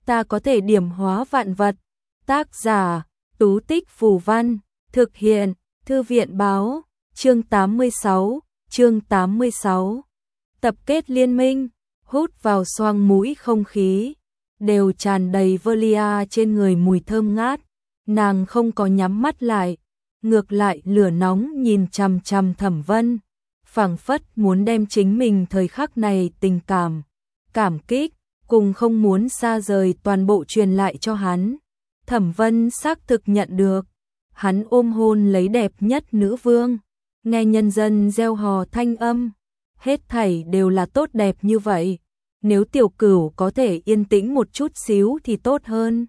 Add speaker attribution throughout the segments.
Speaker 1: ta có thể điểm hóa vạn vật. Tác giả, Tú Tích Phù Văn, thực hiện, Thư viện Báo, chương 86. Tập kết liên minh, hút vào xoang mũi không khí, đều tràn đầy Velia trên người mùi thơm ngát, nàng không có nhắm mắt lại, ngược lại lửa nóng nhìn chằm chằm Thẩm Vân, phảng phất muốn đem chính mình thời khắc này tình cảm, cảm kích, cùng không muốn xa rời toàn bộ truyền lại cho hắn. Thẩm Vân xác thực nhận được, hắn ôm hôn lấy đẹp nhất nữ vương, nghe nhân dân reo hò thanh âm, hết thảy đều là tốt đẹp như vậy, nếu Tiểu Cửu có thể yên tĩnh một chút xíu thì tốt hơn.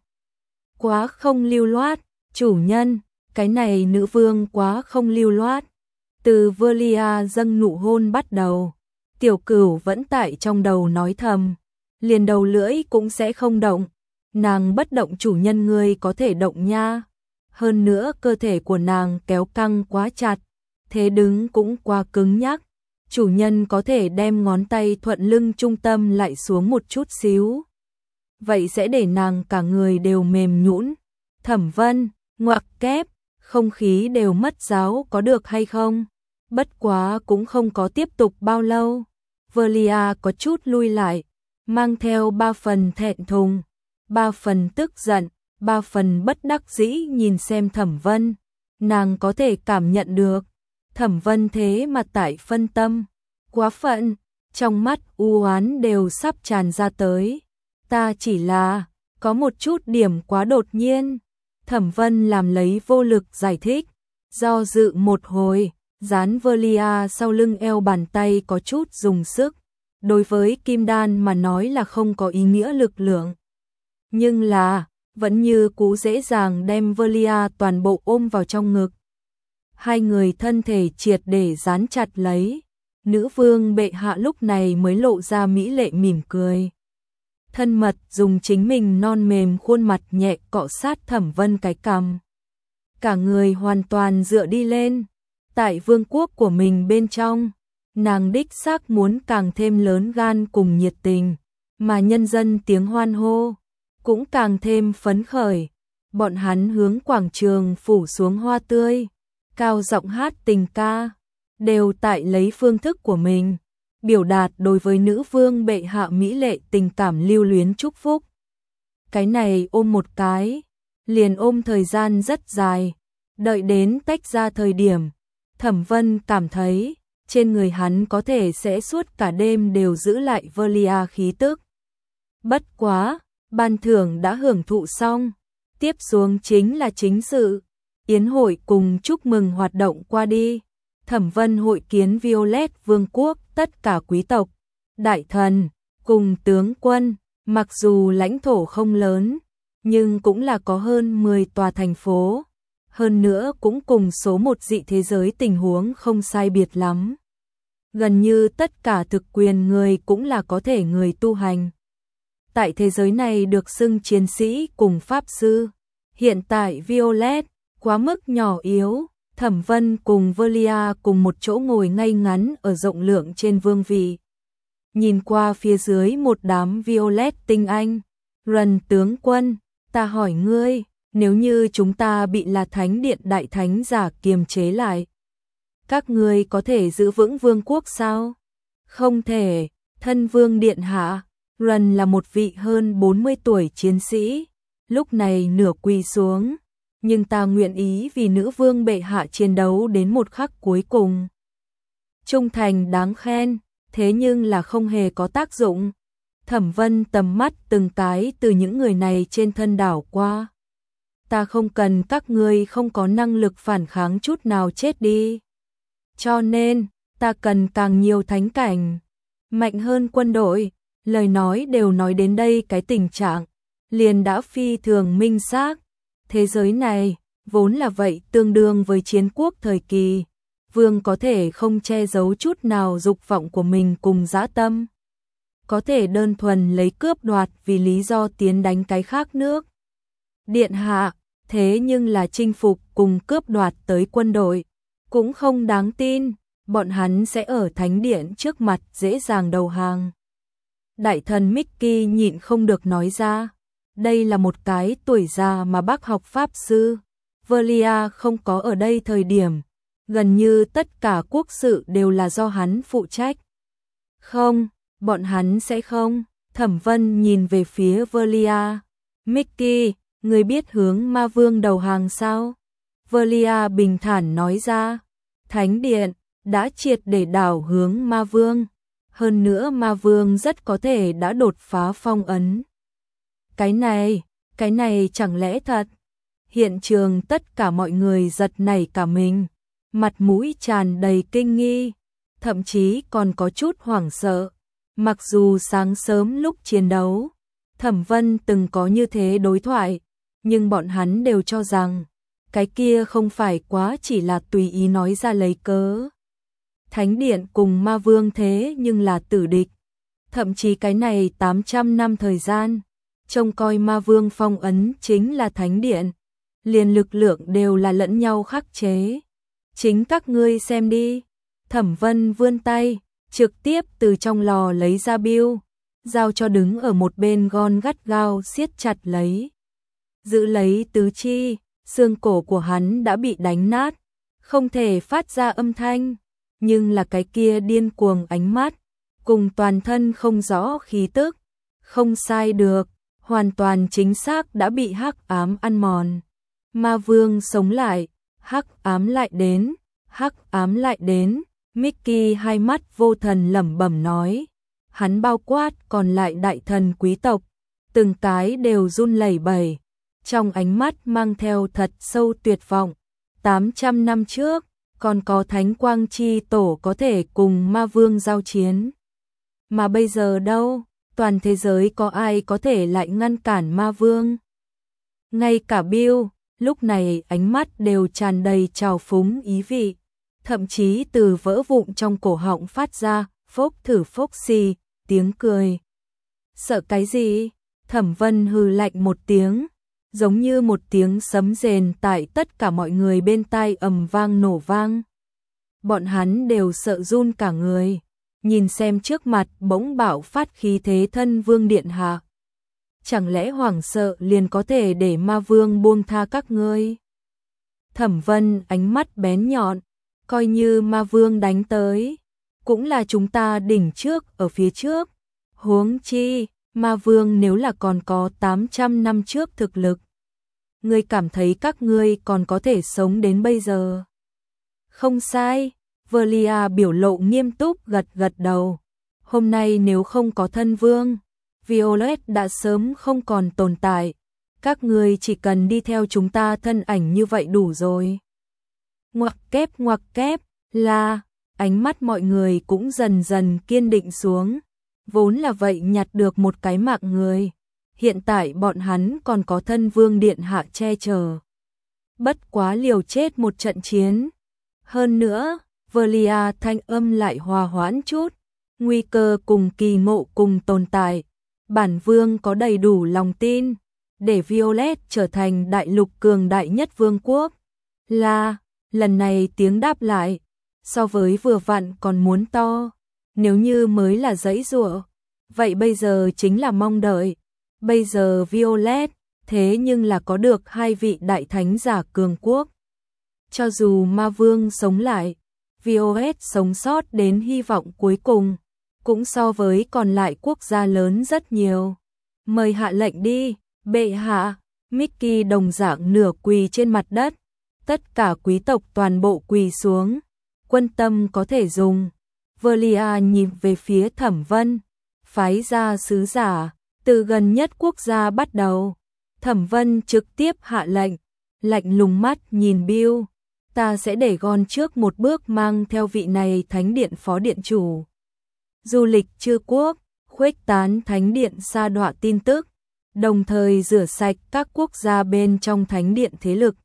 Speaker 1: Quá không lưu loát, chủ nhân, cái này nữ vương quá không lưu loát. Từ Velia dâng nụ hôn bắt đầu, Tiểu Cửu vẫn tại trong đầu nói thầm, liền đầu lưỡi cũng sẽ không động, nàng bất động chủ nhân ngươi có thể động nha. Hơn nữa cơ thể của nàng kéo căng quá chặt, thế đứng cũng quá cứng nhắc, chủ nhân có thể đem ngón tay thuận lưng trung tâm lại xuống một chút xíu. Vậy sẽ để nàng cả người đều mềm nhũn. Thẩm Vân, ngoặc kép, không khí đều mất giáo có được hay không? Bất quá cũng không có tiếp tục bao lâu. Velia có chút lui lại, mang theo 3 phần thẹn thùng, 3 phần tức giận, 3 phần bất đắc dĩ nhìn xem Thẩm Vân. Nàng có thể cảm nhận được, Thẩm Vân thế mà tại phân tâm, quá phận, trong mắt u oán đều sắp tràn ra tới. Ta chỉ là, có một chút điểm quá đột nhiên. Thẩm Vân làm lấy vô lực giải thích, do dự một hồi, dán Velia sau lưng eo bàn tay có chút dùng sức. Đối với kim đan mà nói là không có ý nghĩa lực lượng. Nhưng là, vẫn như cú dễ dàng đem Velia toàn bộ ôm vào trong ngực. Hai người thân thể triệt để dán chặt lấy. Nữ vương bệ hạ lúc này mới lộ ra mỹ lệ mỉm cười. Thân mật dùng chính mình non mềm khuôn mặt nhẹ cọ sát Thẩm Vân cái cằm. Cả người hoàn toàn dựa đi lên. Tại vương quốc của mình bên trong, nàng đích xác muốn càng thêm lớn gan cùng nhiệt tình, mà nhân dân tiếng hoan hô cũng càng thêm phấn khởi. Bọn hắn hướng quảng trường phủ xuống hoa tươi, cao giọng hát tình ca, đều tại lấy phương thức của mình biểu đạt đối với nữ vương bệ hạ mỹ lệ tình cảm lưu luyến chúc phúc. Cái này ôm một cái, liền ôm thời gian rất dài, đợi đến tách ra thời điểm, Thẩm Vân cảm thấy trên người hắn có thể sẽ suốt cả đêm đều giữ lại Velia khí tức. Bất quá, ban thưởng đã hưởng thụ xong, tiếp xuống chính là chính sự. Yến hội cùng chúc mừng hoạt động qua đi, Thẩm Vân hội kiến Violet Vương quốc tất cả quý tộc, đại thần, cùng tướng quân, mặc dù lãnh thổ không lớn, nhưng cũng là có hơn 10 tòa thành phố, hơn nữa cũng cùng số một dị thế giới tình huống không sai biệt lắm. Gần như tất cả thực quyền người cũng là có thể người tu hành. Tại thế giới này được xưng chiến sĩ cùng pháp sư. Hiện tại Violet quá mức nhỏ yếu, Thẩm Vân cùng Velia cùng một chỗ ngồi ngay ngắn ở rộng lượng trên vương vị. Nhìn qua phía dưới một đám Violet tinh anh, Rần tướng quân, ta hỏi ngươi, nếu như chúng ta bị là thánh điện đại thánh giả kiềm chế lại, các ngươi có thể giữ vững vương quốc sao? Không thể, thân vương điện hạ. Rần là một vị hơn 40 tuổi chiến sĩ, lúc này nửa quỳ xuống, nhưng ta nguyện ý vì nữ vương bệ hạ chiến đấu đến một khắc cuối cùng. Trung thành đáng khen, thế nhưng là không hề có tác dụng. Thẩm Vân tầm mắt từng cái từ những người này trên thân đảo qua. Ta không cần các ngươi không có năng lực phản kháng chút nào chết đi. Cho nên, ta cần càng nhiều thánh cảnh, mạnh hơn quân đội. Lời nói đều nói đến đây cái tình trạng, liền đã phi thường minh xác. Thế giới này, vốn là vậy tương đương với chiến quốc thời kỳ. Vương có thể không che giấu chút nào dục vọng của mình cùng dã tâm. Có thể đơn thuần lấy cướp đoạt vì lý do tiến đánh cái khác nước. Điện hạ, thế nhưng là chinh phục cùng cướp đoạt tới quân đội. Cũng không đáng tin, bọn hắn sẽ ở thánh điện trước mặt dễ dàng đầu hàng. Đại thần Mickey nhịn không được nói ra, đây là một cái tuổi già mà bác học pháp sư. Velia không có ở đây thời điểm, gần như tất cả quốc sự đều là do hắn phụ trách. Không, bọn hắn sẽ không. Thẩm Vân nhìn về phía Velia. Mickey, người biết hướng ma vương đầu hàng sao? Velia bình thản nói ra. Thánh điện đã triệt để đảo hướng ma vương. Hơn nữa ma vương rất có thể đã đột phá phong ấn. Cái này chẳng lẽ thật? Hiện trường tất cả mọi người giật nảy cả mình, mặt mũi tràn đầy kinh nghi, thậm chí còn có chút hoảng sợ. Mặc dù sáng sớm lúc chiến đấu, Thẩm Vân từng có như thế đối thoại, nhưng bọn hắn đều cho rằng cái kia không phải quá chỉ là tùy ý nói ra lấy cớ. Thánh điện cùng ma vương thế nhưng là tử địch, thậm chí cái này 800 năm thời gian, trông coi ma vương phong ấn chính là thánh điện, liền lực lượng đều là lẫn nhau khắc chế. Chính các ngươi xem đi. Thẩm Vân vươn tay, trực tiếp từ trong lò lấy ra bưu, giao cho đứng ở một bên Gon gắt gao siết chặt lấy. Giữ lấy tứ chi, xương cổ của hắn đã bị đánh nát, không thể phát ra âm thanh, nhưng là cái kia điên cuồng ánh mắt, cùng toàn thân không rõ khí tức, không sai được, hoàn toàn chính xác đã bị hắc ám ăn mòn. Ma vương sống lại, hắc ám lại đến, hắc ám lại đến. Mickey hai mắt vô thần lẩm bẩm nói. Hắn bao quát còn lại đại thần quý tộc, từng cái đều run lẩy bẩy, trong ánh mắt mang theo thật sâu tuyệt vọng. 800 năm trước, còn có Thánh Quang Chi Tổ có thể cùng ma vương giao chiến. Mà bây giờ đâu, toàn thế giới có ai có thể lại ngăn cản ma vương? Ngay cả Bill, lúc này ánh mắt đều tràn đầy trào phúng ý vị, thậm chí từ vỡ vụn trong cổ họng phát ra, phốc thử phốc xì, tiếng cười. Sợ cái gì? Thẩm Vân hừ lạnh một tiếng, giống như một tiếng sấm rền tại tất cả mọi người bên tai ầm vang nổ vang. Bọn hắn đều sợ run cả người, nhìn xem trước mặt bỗng bạo phát khí thế thân vương điện hạ. Chẳng lẽ hoảng sợ liền có thể để ma vương buông tha các ngươi? Thẩm Vân ánh mắt bén nhọn, coi như ma vương đánh tới, cũng là chúng ta đỉnh trước ở phía trước. Huống chi, ma vương nếu là còn có 800 năm trước thực lực, ngươi cảm thấy các ngươi còn có thể sống đến bây giờ? Không sai, Velia biểu lộ nghiêm túc gật gật đầu. Hôm nay nếu không có thân vương, Violet đã sớm không còn tồn tại. Các ngươi chỉ cần đi theo chúng ta thân ảnh như vậy đủ rồi. Ngoặc kép, là, ánh mắt mọi người cũng dần dần kiên định xuống. Vốn là vậy nhặt được một cái mạng người. Hiện tại bọn hắn còn có thân vương điện hạ che chở. Bất quá liều chết một trận chiến. Hơn nữa, Velia thanh âm lại hòa hoãn chút. Nguy cơ cùng kỳ ngộ cùng tồn tại. Bản vương có đầy đủ lòng tin, để Violet trở thành đại lục cường đại nhất vương quốc. Là, lần này tiếng đáp lại, so với vừa vặn còn muốn to. Nếu như mới là giãy giụa, vậy bây giờ chính là mong đợi. Bây giờ Violet, thế nhưng là có được hai vị đại thánh giả cường quốc. Cho dù ma vương sống lại, Violet sống sót đến hy vọng cuối cùng, cũng so với còn lại quốc gia lớn rất nhiều. Mời hạ lệnh đi, bệ hạ. Mickey đồng dạng nửa quỳ trên mặt đất. Tất cả quý tộc toàn bộ quỳ xuống. Quân tâm có thể dùng. Velia nhìn về phía Thẩm Vân, phái ra sứ giả, từ gần nhất quốc gia bắt đầu. Thẩm Vân trực tiếp hạ lệnh, lạnh lùng mắt nhìn Bill. Ta sẽ để Gon trước một bước mang theo vị này thánh điện phó điện chủ. Du lịch chư quốc, khuếch tán thánh điện sa đọa tin tức, đồng thời rửa sạch các quốc gia bên trong thánh điện thế lực.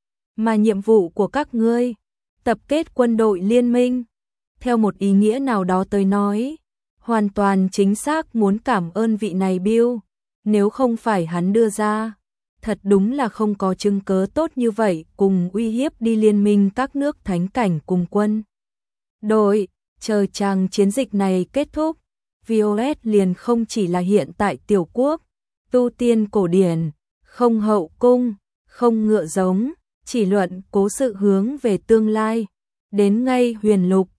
Speaker 1: Mà nhiệm vụ của các ngươi, tập kết quân đội liên minh. Theo một ý nghĩa nào đó tới nói, hoàn toàn chính xác muốn cảm ơn vị này Bill, nếu không phải hắn đưa ra, thật đúng là không có chứng cớ tốt như vậy cùng uy hiếp đi liên minh các nước thánh cảnh cùng quân đội. Chờ chàng chiến dịch này kết thúc, Violet liền không chỉ là hiện tại tiểu quốc, tu tiên cổ điển, không hậu cung, không ngựa giống, chỉ luận cố sự hướng về tương lai. Đến ngay huyền lục,